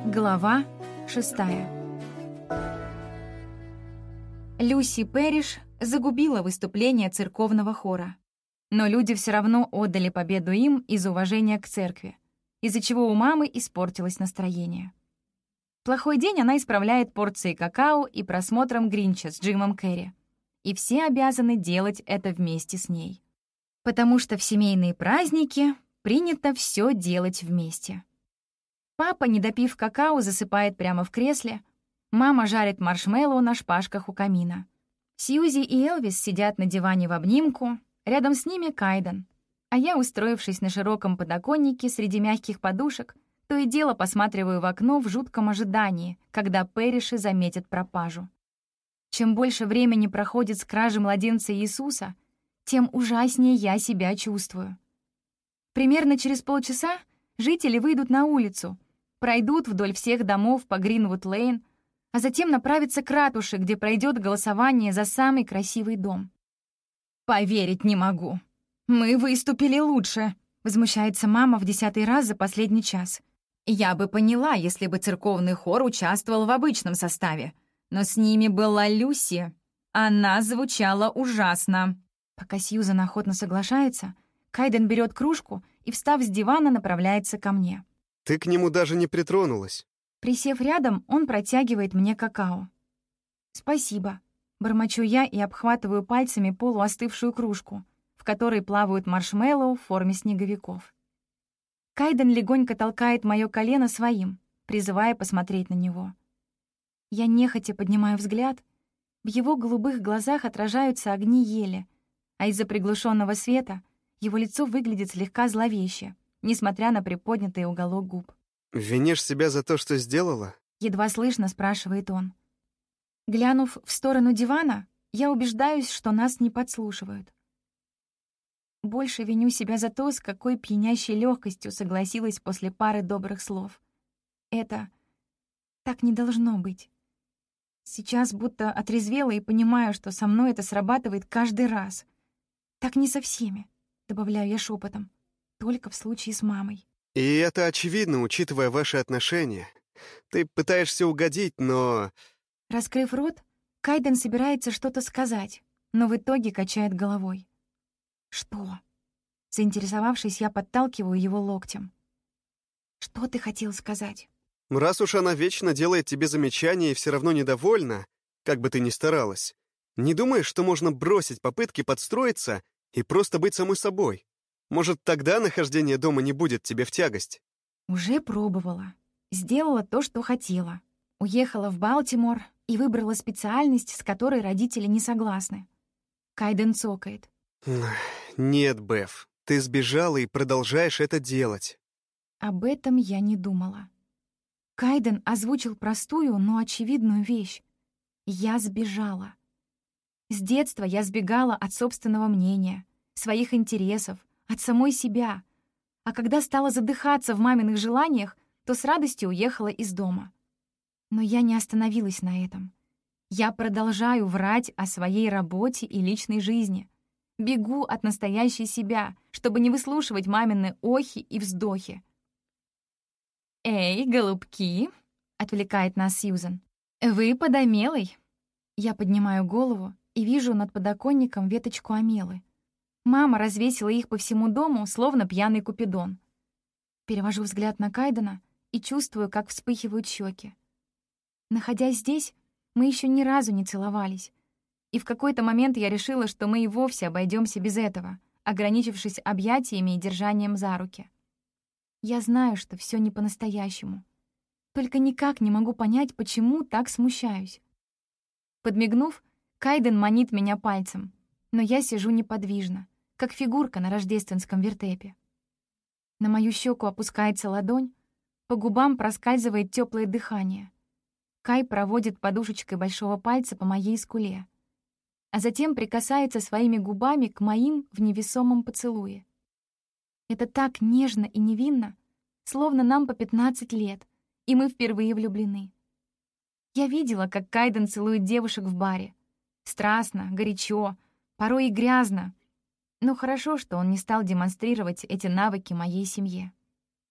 Глава 6. Люси Пэриш загубила выступление церковного хора. Но люди все равно отдали победу им из уважения к церкви, из-за чего у мамы испортилось настроение. В плохой день она исправляет порции какао и просмотром Гринча с Джимом Керри. И все обязаны делать это вместе с ней. Потому что в семейные праздники принято все делать вместе. Папа, не допив какао, засыпает прямо в кресле. Мама жарит маршмеллоу на шпажках у камина. Сьюзи и Элвис сидят на диване в обнимку. Рядом с ними Кайден. А я, устроившись на широком подоконнике среди мягких подушек, то и дело посматриваю в окно в жутком ожидании, когда Пэриши заметят пропажу. Чем больше времени проходит с кражи младенца Иисуса, тем ужаснее я себя чувствую. Примерно через полчаса жители выйдут на улицу, пройдут вдоль всех домов по Гринвуд-Лейн, а затем направятся к ратуше, где пройдет голосование за самый красивый дом. «Поверить не могу. Мы выступили лучше», — возмущается мама в 10-й раз за последний час. «Я бы поняла, если бы церковный хор участвовал в обычном составе, но с ними была Люси. Она звучала ужасно». Пока Сьюзан охотно соглашается, Кайден берет кружку и, встав с дивана, направляется ко мне. Ты к нему даже не притронулась. Присев рядом, он протягивает мне какао. «Спасибо», — бормочу я и обхватываю пальцами полуостывшую кружку, в которой плавают маршмеллоу в форме снеговиков. Кайден легонько толкает моё колено своим, призывая посмотреть на него. Я нехотя поднимаю взгляд. В его голубых глазах отражаются огни ели, а из-за приглушенного света его лицо выглядит слегка зловеще, несмотря на приподнятый уголок губ. «Винишь себя за то, что сделала?» Едва слышно спрашивает он. Глянув в сторону дивана, я убеждаюсь, что нас не подслушивают. Больше виню себя за то, с какой пьянящей легкостью согласилась после пары добрых слов. Это так не должно быть. Сейчас будто отрезвела и понимаю, что со мной это срабатывает каждый раз. Так не со всеми, добавляю я шепотом, только в случае с мамой. И это очевидно, учитывая ваши отношения. Ты пытаешься угодить, но... Раскрыв рот, Кайден собирается что-то сказать, но в итоге качает головой. «Что?» Заинтересовавшись, я подталкиваю его локтем. «Что ты хотел сказать?» Раз уж она вечно делает тебе замечания и все равно недовольна, как бы ты ни старалась, не думаешь, что можно бросить попытки подстроиться и просто быть самой собой? Может, тогда нахождение дома не будет тебе в тягость? Уже пробовала. Сделала то, что хотела. Уехала в Балтимор и выбрала специальность, с которой родители не согласны. Кайден цокает. Нет, Беф, ты сбежала и продолжаешь это делать. Об этом я не думала. Кайден озвучил простую, но очевидную вещь. Я сбежала. С детства я сбегала от собственного мнения, своих интересов, от самой себя. А когда стала задыхаться в маминых желаниях, то с радостью уехала из дома. Но я не остановилась на этом. Я продолжаю врать о своей работе и личной жизни. Бегу от настоящей себя, чтобы не выслушивать мамины охи и вздохи. «Эй, голубки!» — отвлекает нас Сьюзан. «Вы подомелый?» Я поднимаю голову и вижу над подоконником веточку омелы. Мама развесила их по всему дому, словно пьяный купидон. Перевожу взгляд на Кайдена и чувствую, как вспыхивают щеки. Находясь здесь, мы еще ни разу не целовались. И в какой-то момент я решила, что мы и вовсе обойдемся без этого, ограничившись объятиями и держанием за руки. Я знаю, что все не по-настоящему. Только никак не могу понять, почему так смущаюсь. Подмигнув, Кайден манит меня пальцем, но я сижу неподвижно, как фигурка на рождественском вертепе. На мою щеку опускается ладонь, по губам проскальзывает теплое дыхание. Кай проводит подушечкой большого пальца по моей скуле, а затем прикасается своими губами к моим в невесомом поцелуе. Это так нежно и невинно, словно нам по 15 лет, и мы впервые влюблены. Я видела, как Кайден целует девушек в баре. Страстно, горячо, порой и грязно. Но хорошо, что он не стал демонстрировать эти навыки моей семье.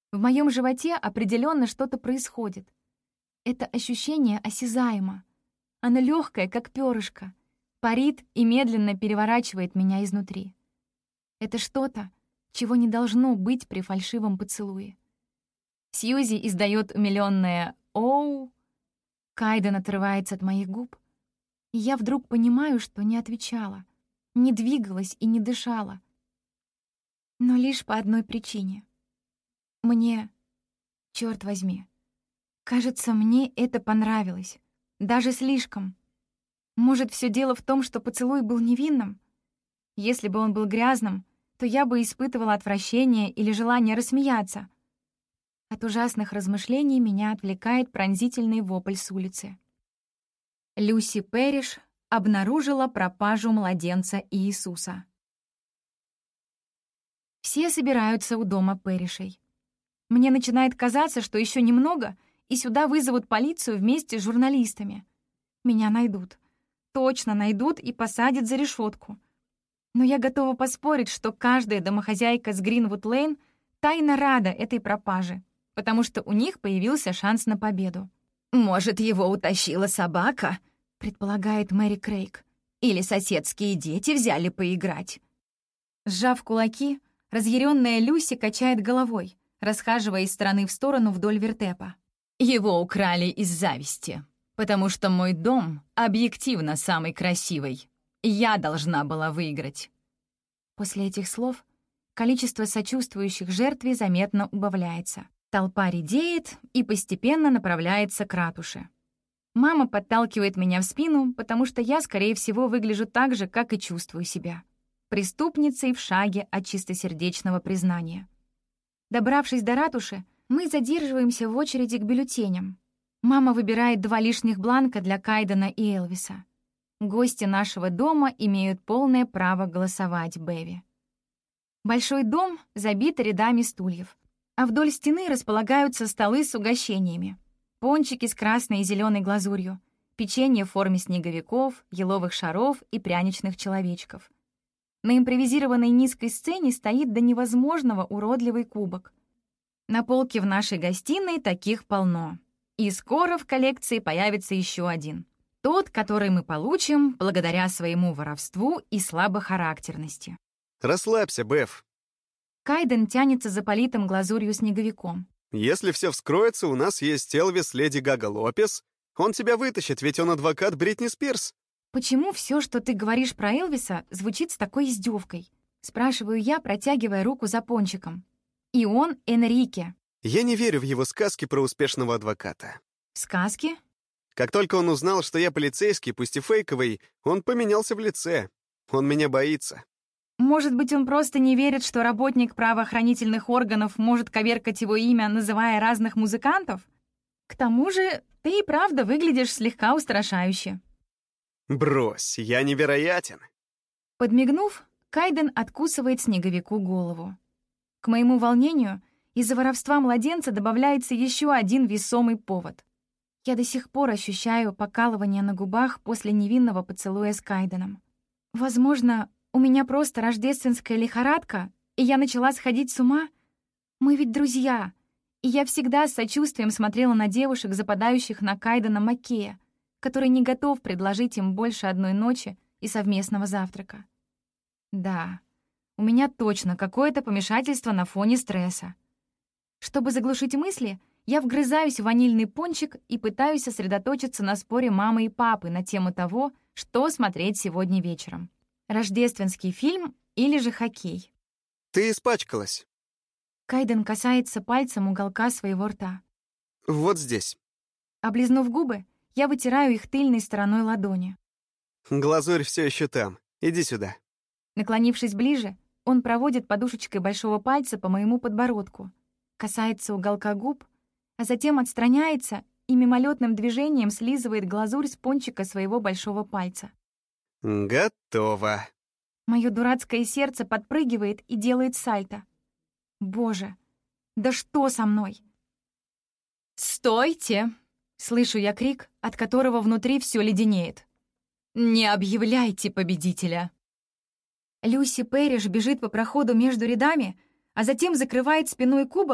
В моем животе определенно что-то происходит. Это ощущение осязаемо. Оно легкое, как перышко, парит и медленно переворачивает меня изнутри. Это что-то, чего не должно быть при фальшивом поцелуе. Сьюзи издает умилённое «Оу». Кайден отрывается от моих губ, и я вдруг понимаю, что не отвечала, не двигалась и не дышала. Но лишь по одной причине. Мне, чёрт возьми, кажется, мне это понравилось. Даже слишком. Может, всё дело в том, что поцелуй был невинным? Если бы он был грязным, то я бы испытывала отвращение или желание рассмеяться. От ужасных размышлений меня отвлекает пронзительный вопль с улицы. Люси Пэриш обнаружила пропажу младенца Иисуса. Все собираются у дома Пэришей. Мне начинает казаться, что еще немного, и сюда вызовут полицию вместе с журналистами. Меня найдут. Точно найдут и посадят за решетку. Но я готова поспорить, что каждая домохозяйка с Гринвуд-Лейн тайно рада этой пропаже, потому что у них появился шанс на победу. «Может, его утащила собака?» — предполагает Мэри Крейг. «Или соседские дети взяли поиграть?» Сжав кулаки, разъяренная Люси качает головой, расхаживая из стороны в сторону вдоль вертепа. «Его украли из зависти, потому что мой дом объективно самый красивый. Я должна была выиграть». После этих слов количество сочувствующих жертве заметно убавляется. Толпа редеет и постепенно направляется к ратуше. Мама подталкивает меня в спину, потому что я, скорее всего, выгляжу так же, как и чувствую себя. Преступницей в шаге от чистосердечного признания. Добравшись до ратуши, мы задерживаемся в очереди к бюллетеням. Мама выбирает 2 лишних бланка для Кайдена и Элвиса. Гости нашего дома имеют полное право голосовать, Бэви. Большой дом забит рядами стульев, а вдоль стены располагаются столы с угощениями. Пончики с красной и зеленой глазурью, печенье в форме снеговиков, еловых шаров и пряничных человечков. На импровизированной низкой сцене стоит до невозможного уродливый кубок. На полке в нашей гостиной таких полно. И скоро в коллекции появится еще один. Тот, который мы получим благодаря своему воровству и слабохарактерности. Расслабься, Беф. Кайден тянется за политым глазурью снеговиком. Если все вскроется, у нас есть Элвис Леди Гага Лопес. Он тебя вытащит, ведь он адвокат Бритни Спирс. «Почему все, что ты говоришь про Элвиса, звучит с такой издевкой?» Спрашиваю я, протягивая руку за пончиком. И он Энрике. Я не верю в его сказки про успешного адвоката. Сказки? Как только он узнал, что я полицейский, пусть и фейковый, он поменялся в лице. Он меня боится. Может быть, он просто не верит, что работник правоохранительных органов может коверкать его имя, называя разных музыкантов? К тому же, ты и правда выглядишь слегка устрашающе. Брось, я невероятен. Подмигнув, Кайден откусывает снеговику голову. К моему волнению, из-за воровства младенца добавляется еще один весомый повод. Я до сих пор ощущаю покалывание на губах после невинного поцелуя с Кайденом. Возможно, у меня просто рождественская лихорадка, и я начала сходить с ума? Мы ведь друзья, и я всегда с сочувствием смотрела на девушек, западающих на Кайдена Маккея, который не готов предложить им больше одной ночи и совместного завтрака. Да, у меня точно какое-то помешательство на фоне стресса. Чтобы заглушить мысли, я вгрызаюсь в ванильный пончик и пытаюсь сосредоточиться на споре мамы и папы на тему того, что смотреть сегодня вечером. Рождественский фильм или же хоккей. Ты испачкалась. Кайден касается пальцем уголка своего рта. Вот здесь. Облизнув губы, я вытираю их тыльной стороной ладони. Глазурь все еще там. Иди сюда. Наклонившись ближе, он проводит подушечкой большого пальца по моему подбородку, касается уголка губ, а затем отстраняется и мимолетным движением слизывает глазурь с пончика своего большого пальца. Готово. Мое дурацкое сердце подпрыгивает и делает сальто. Боже, да что со мной? «Стойте!» — слышу я крик, от которого внутри все леденеет. «Не объявляйте победителя!» Люси Пэриш бежит по проходу между рядами, а затем закрывает спиной кубок,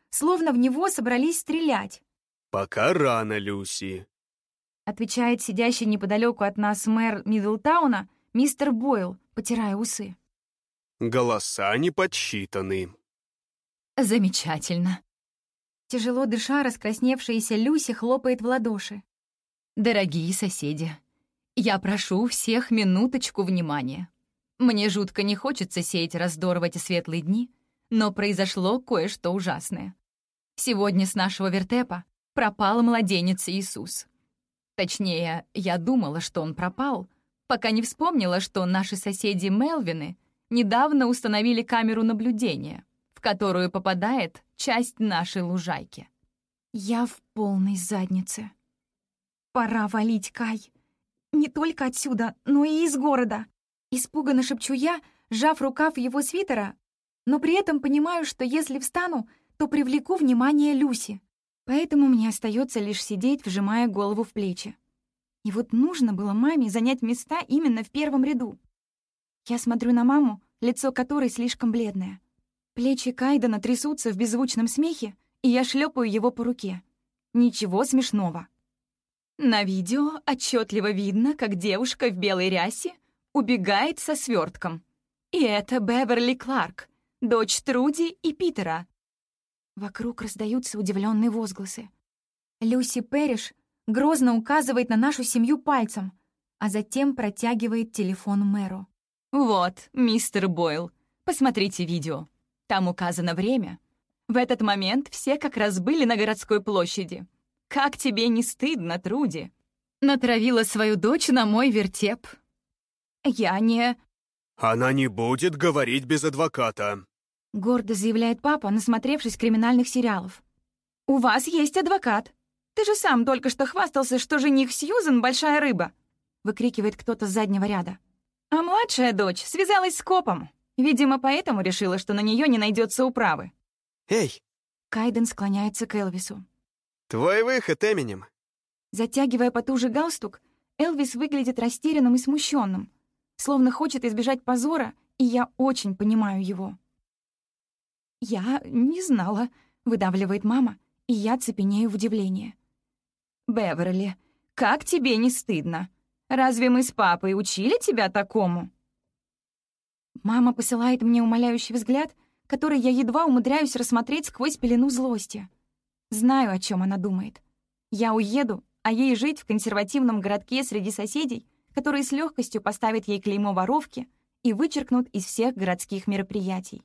словно в него собрались стрелять. «Пока рано, Люси». Отвечает сидящий неподалеку от нас мэр Мидлтауна, мистер Бойл, потирая усы. «Голоса не подсчитаны». Замечательно. Тяжело дыша, раскрасневшаяся Люси хлопает в ладоши. Дорогие соседи, я прошу всех минуточку внимания. Мне жутко не хочется сеять раздор в эти светлые дни, но произошло кое-что ужасное. Сегодня с нашего вертепа пропал младенец Иисус. Точнее, я думала, что он пропал, пока не вспомнила, что наши соседи Мелвины недавно установили камеру наблюдения, в которую попадает часть нашей лужайки. Я в полной заднице. Пора валить, Кай. Не только отсюда, но и из города. Испуганно шепчу я, сжав рукав его свитера, но при этом понимаю, что если встану, то привлеку внимание Люси. Поэтому мне остается лишь сидеть, вжимая голову в плечи. И вот нужно было маме занять места именно в первом ряду. Я смотрю на маму, лицо которой слишком бледное. Плечи Кайдена трясутся в беззвучном смехе, и я шлепаю его по руке. Ничего смешного. На видео отчетливо видно, как девушка в белой рясе убегает со свертком. И это Беверли Кларк, дочь Труди и Питера. Вокруг раздаются удивленные возгласы. Люси Пэриш грозно указывает на нашу семью пальцем, а затем протягивает телефон мэру. Вот, мистер Бойл, посмотрите видео. Там указано время. В этот момент все как раз были на городской площади. Как тебе не стыдно, Труди? Натравила свою дочь на мой вертеп. Я не... «Она не будет говорить без адвоката», — гордо заявляет папа, насмотревшись криминальных сериалов. «У вас есть адвокат. Ты же сам только что хвастался, что жених Сьюзен — большая рыба», — выкрикивает кто-то с заднего ряда. А младшая дочь связалась с копом. Видимо, поэтому решила, что на нее не найдется управы. «Эй!» Кайден склоняется к Элвису. «Твой выход, Эминем». Затягивая потуже галстук, Элвис выглядит растерянным и смущенным, словно хочет избежать позора, и я очень понимаю его. «Я не знала», — выдавливает мама, и я цепенею в удивлении. «Беверли, как тебе не стыдно? Разве мы с папой учили тебя такому?» Мама посылает мне умоляющий взгляд, который я едва умудряюсь рассмотреть сквозь пелену злости. Знаю, о чем она думает. Я уеду, а ей жить в консервативном городке среди соседей, которые с легкостью поставят ей клеймо воровки и вычеркнут из всех городских мероприятий.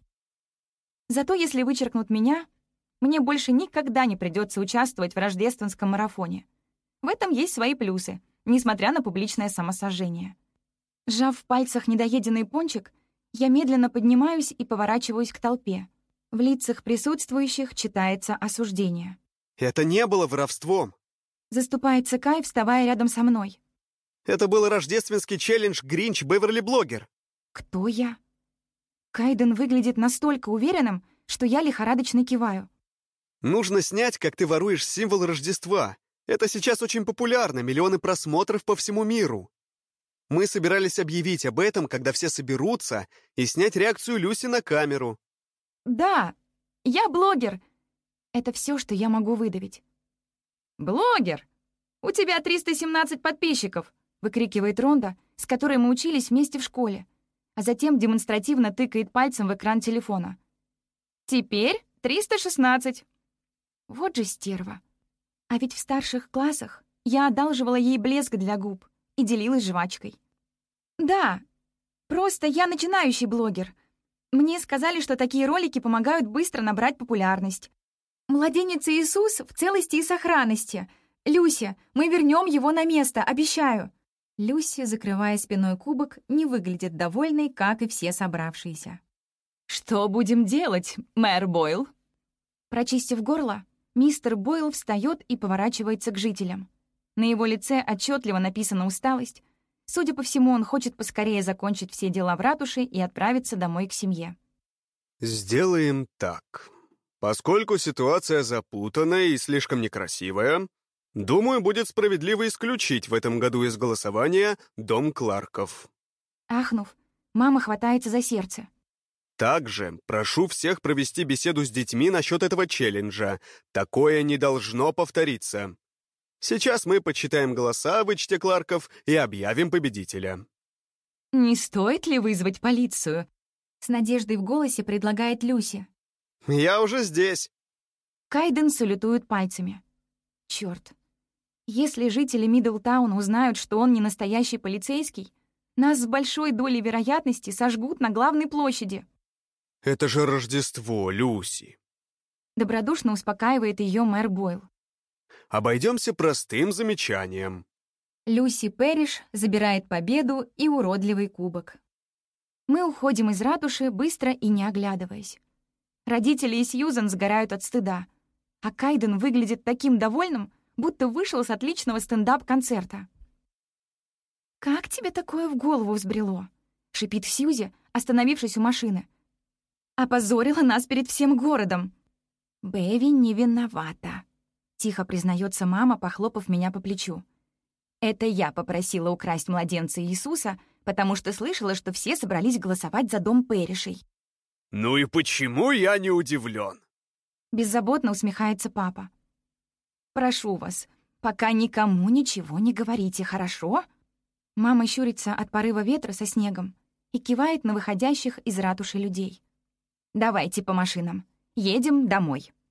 Зато если вычеркнут меня, мне больше никогда не придется участвовать в рождественском марафоне. В этом есть свои плюсы, несмотря на публичное самосожжение. Сжав в пальцах недоеденный пончик, я медленно поднимаюсь и поворачиваюсь к толпе. В лицах присутствующих читается осуждение. «Это не было воровством. Заступается Кай, вставая рядом со мной. Это был рождественский челлендж «Гринч Беверли Блогер». Кто я? Кайден выглядит настолько уверенным, что я лихорадочно киваю. Нужно снять, как ты воруешь символ Рождества. Это сейчас очень популярно, миллионы просмотров по всему миру. Мы собирались объявить об этом, когда все соберутся, и снять реакцию Люси на камеру. Да, я блогер. Это все, что я могу выдавить. «Блогер? У тебя 317 подписчиков!» — выкрикивает Ронда, с которой мы учились вместе в школе, а затем демонстративно тыкает пальцем в экран телефона. «Теперь 316. Вот же стерва. А ведь в старших классах я одалживала ей блеск для губ и делилась жвачкой. Да, просто я начинающий блогер. Мне сказали, что такие ролики помогают быстро набрать популярность. Младенец Иисус в целости и сохранности. Люся, мы вернем его на место, обещаю. Люся, закрывая спиной кубок, не выглядит довольной, как и все собравшиеся. «Что будем делать, мэр Бойл?» Прочистив горло, мистер Бойл встает и поворачивается к жителям. На его лице отчетливо написана усталость. Судя по всему, он хочет поскорее закончить все дела в ратуше и отправиться домой к семье. «Сделаем так. Поскольку ситуация запутанная и слишком некрасивая, думаю, будет справедливо исключить в этом году из голосования Дом Кларков». Ахнув, мама хватается за сердце. Также прошу всех провести беседу с детьми насчет этого челленджа. Такое не должно повториться. Сейчас мы подсчитаем голоса, вычтя Кларков, и объявим победителя. «Не стоит ли вызвать полицию?» С надеждой в голосе предлагает Люси. Я уже здесь. Кайден салютует пальцами. Чёрт. Если жители Миддлтауна узнают, что он не настоящий полицейский, нас с большой долей вероятности сожгут на главной площади. Это же Рождество, Люси. Добродушно успокаивает ее мэр Бойл. Обойдемся простым замечанием. Люси Пэриш забирает победу и уродливый кубок. Мы уходим из ратуши, быстро и не оглядываясь. Родители и Сьюзан сгорают от стыда, а Кайден выглядит таким довольным, будто вышел с отличного стендап-концерта. «Как тебе такое в голову взбрело?» — шипит Сьюзи, остановившись у машины. «Опозорила нас перед всем городом». «Бэви не виновата», — тихо признается мама, похлопав меня по плечу. «Это я попросила украсть младенца Иисуса, потому что слышала, что все собрались голосовать за дом Пэришей». Ну и почему я не удивлен? Беззаботно усмехается папа. «Прошу вас, пока никому ничего не говорите, хорошо?» Мама щурится от порыва ветра со снегом и кивает на выходящих из ратуши людей. «Давайте по машинам. Едем домой».